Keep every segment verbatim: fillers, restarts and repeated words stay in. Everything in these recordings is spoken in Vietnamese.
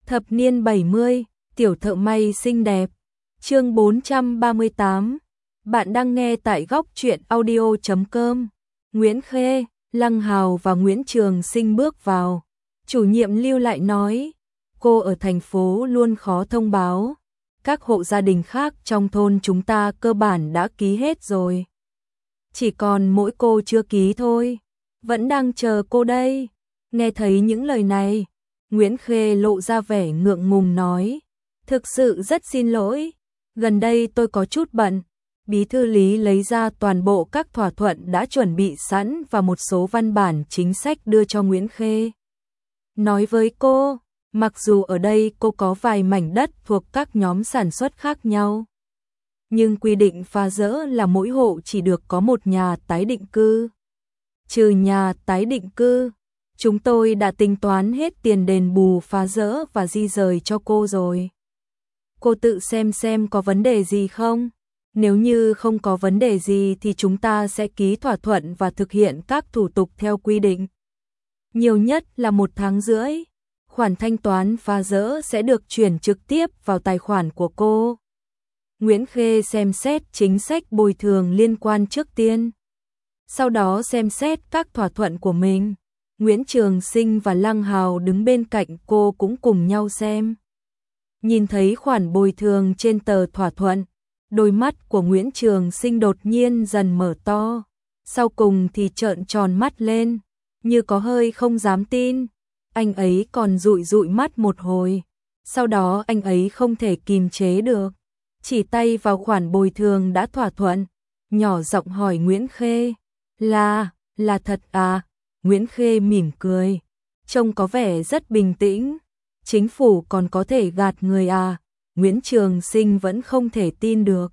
Thập niên bảy mươi, tiểu thợ may xinh đẹp. Chương bốn trăm ba mươi tám. Bạn đang nghe tại góc truyện audio chấm com. Nguyễn Khê, Lăng Hào và Nguyễn Trường Sinh bước vào. Chủ nhiệm lưu lại nói, cô ở thành phố luôn khó thông báo. Các hộ gia đình khác trong thôn chúng ta cơ bản đã ký hết rồi. Chỉ còn mỗi cô chưa ký thôi. Vẫn đang chờ cô đây. Nghe thấy những lời này, Nguyễn Khê lộ ra vẻ ngượng ngùng nói, thực sự rất xin lỗi, gần đây tôi có chút bận. Bí thư Lý lấy ra toàn bộ các thỏa thuận đã chuẩn bị sẵn và một số văn bản chính sách đưa cho Nguyễn Khê. Nói với cô, mặc dù ở đây cô có vài mảnh đất thuộc các nhóm sản xuất khác nhau, nhưng quy định phá dỡ là mỗi hộ chỉ được có một nhà tái định cư. Trừ nhà tái định cư, chúng tôi đã tính toán hết tiền đền bù phá dỡ và di rời cho cô rồi. Cô tự xem xem có vấn đề gì không? Nếu như không có vấn đề gì thì chúng ta sẽ ký thỏa thuận và thực hiện các thủ tục theo quy định. Nhiều nhất là một tháng rưỡi. Khoản thanh toán phá dỡ sẽ được chuyển trực tiếp vào tài khoản của cô. Nguyễn Khê xem xét chính sách bồi thường liên quan trước tiên. Sau đó xem xét các thỏa thuận của mình. Nguyễn Trường Sinh và Lăng Hào đứng bên cạnh cô cũng cùng nhau xem. Nhìn thấy khoản bồi thường trên tờ thỏa thuận, đôi mắt của Nguyễn Trường Sinh đột nhiên dần mở to, sau cùng thì trợn tròn mắt lên, như có hơi không dám tin. Anh ấy còn dụi dụi mắt một hồi, sau đó anh ấy không thể kìm chế được, chỉ tay vào khoản bồi thường đã thỏa thuận, nhỏ giọng hỏi Nguyễn Khê, là, là thật à? Nguyễn Khê mỉm cười, trông có vẻ rất bình tĩnh. Chính phủ còn có thể gạt người à? Nguyễn Trường Sinh vẫn không thể tin được.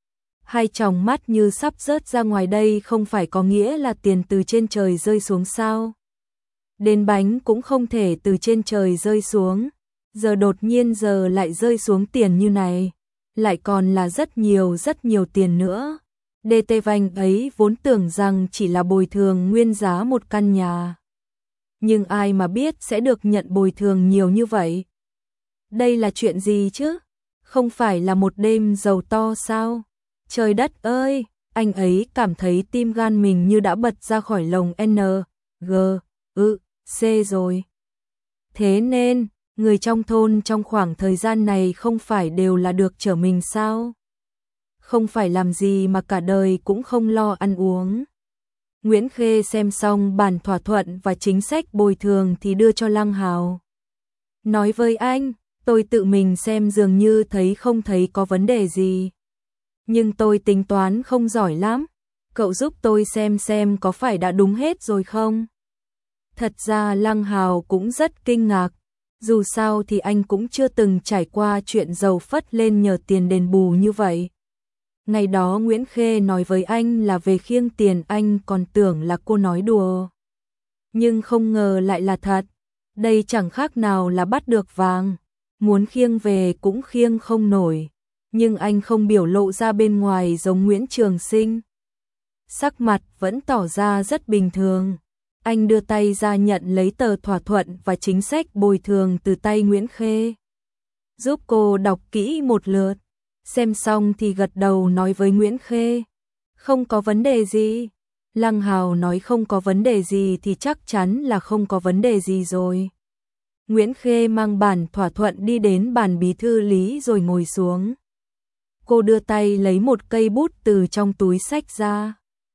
Hai tròng mắt như sắp rớt ra ngoài, đây không phải có nghĩa là tiền từ trên trời rơi xuống sao? Đến bánh cũng không thể từ trên trời rơi xuống. Giờ đột nhiên giờ lại rơi xuống tiền như này. Lại còn là rất nhiều rất nhiều tiền nữa. đê tê Vanh ấy vốn tưởng rằng chỉ là bồi thường nguyên giá một căn nhà. Nhưng ai mà biết sẽ được nhận bồi thường nhiều như vậy? Đây là chuyện gì chứ? Không phải là một đêm giàu to sao? Trời đất ơi, anh ấy cảm thấy tim gan mình như đã bật ra khỏi lồng N, G, ư, C rồi. Thế nên, người trong thôn trong khoảng thời gian này không phải đều là được trở mình sao? Không phải làm gì mà cả đời cũng không lo ăn uống. Nguyễn Khê xem xong bản thỏa thuận và chính sách bồi thường thì đưa cho Lăng Hào. Nói với anh, tôi tự mình xem dường như thấy không thấy có vấn đề gì. Nhưng tôi tính toán không giỏi lắm. Cậu giúp tôi xem xem có phải đã đúng hết rồi không? Thật ra Lăng Hào cũng rất kinh ngạc. Dù sao thì anh cũng chưa từng trải qua chuyện giàu phất lên nhờ tiền đền bù như vậy. Ngày đó Nguyễn Khê nói với anh là về khiêng tiền, anh còn tưởng là cô nói đùa. Nhưng không ngờ lại là thật. Đây chẳng khác nào là bắt được vàng. Muốn khiêng về cũng khiêng không nổi. Nhưng anh không biểu lộ ra bên ngoài giống Nguyễn Trường Sinh. Sắc mặt vẫn tỏ ra rất bình thường. Anh đưa tay ra nhận lấy tờ thỏa thuận và chính sách bồi thường từ tay Nguyễn Khê. Giúp cô đọc kỹ một lượt. Xem xong thì gật đầu nói với Nguyễn Khê, không có vấn đề gì. Lăng Hào nói không có vấn đề gì thì chắc chắn là không có vấn đề gì rồi. Nguyễn Khê mang bản thỏa thuận đi đến bàn bí thư Lý rồi ngồi xuống. Cô đưa tay lấy một cây bút từ trong túi xách ra.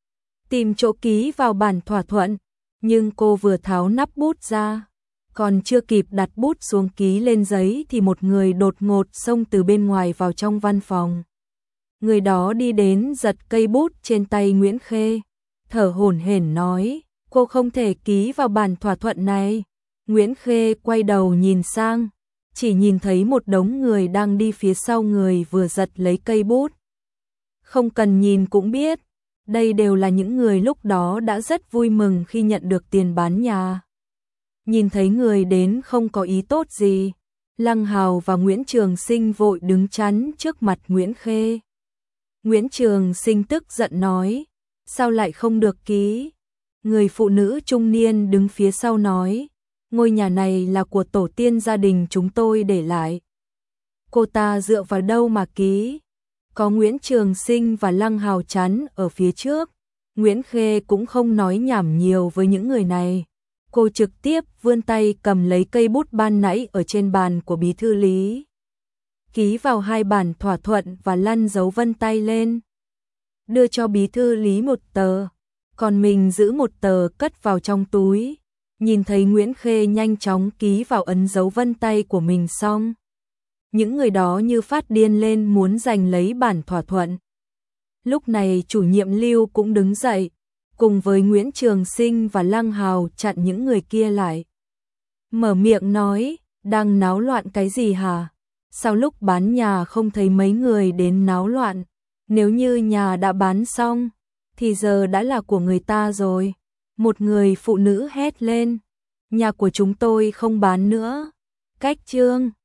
Tìm chỗ ký vào bản thỏa thuận, nhưng cô vừa tháo nắp bút ra. Còn chưa kịp đặt bút xuống ký lên giấy thì một người đột ngột xông từ bên ngoài vào trong văn phòng. Người đó đi đến giật cây bút trên tay Nguyễn Khê, thở hổn hển nói, cô không thể ký vào bản thỏa thuận này. Nguyễn Khê quay đầu nhìn sang, chỉ nhìn thấy một đống người đang đi phía sau người vừa giật lấy cây bút. Không cần nhìn cũng biết, đây đều là những người lúc đó đã rất vui mừng khi nhận được tiền bán nhà. Nhìn thấy người đến không có ý tốt gì, Lăng Hào và Nguyễn Trường Sinh vội đứng chắn trước mặt Nguyễn Khê. Nguyễn Trường Sinh tức giận nói, sao lại không được ký? Người phụ nữ trung niên đứng phía sau nói, ngôi nhà này là của tổ tiên gia đình chúng tôi để lại. Cô ta dựa vào đâu mà ký? Có Nguyễn Trường Sinh và Lăng Hào chắn ở phía trước. Nguyễn Khê cũng không nói nhảm nhiều với những người này. Cô trực tiếp vươn tay cầm lấy cây bút ban nãy ở trên bàn của bí thư Lý. Ký vào hai bản thỏa thuận và lăn dấu vân tay lên. Đưa cho bí thư Lý một tờ, còn mình giữ một tờ cất vào trong túi. Nhìn thấy Nguyễn Khê nhanh chóng ký vào ấn dấu vân tay của mình xong. Những người đó như phát điên lên muốn giành lấy bản thỏa thuận. Lúc này chủ nhiệm Lưu cũng đứng dậy, cùng với Nguyễn Trường Sinh và Lăng Hào chặn những người kia lại. Mở miệng nói, đang náo loạn cái gì hả? Sao lúc bán nhà không thấy mấy người đến náo loạn? Nếu như nhà đã bán xong, thì giờ đã là của người ta rồi. Một người phụ nữ hét lên, nhà của chúng tôi không bán nữa. Cách chương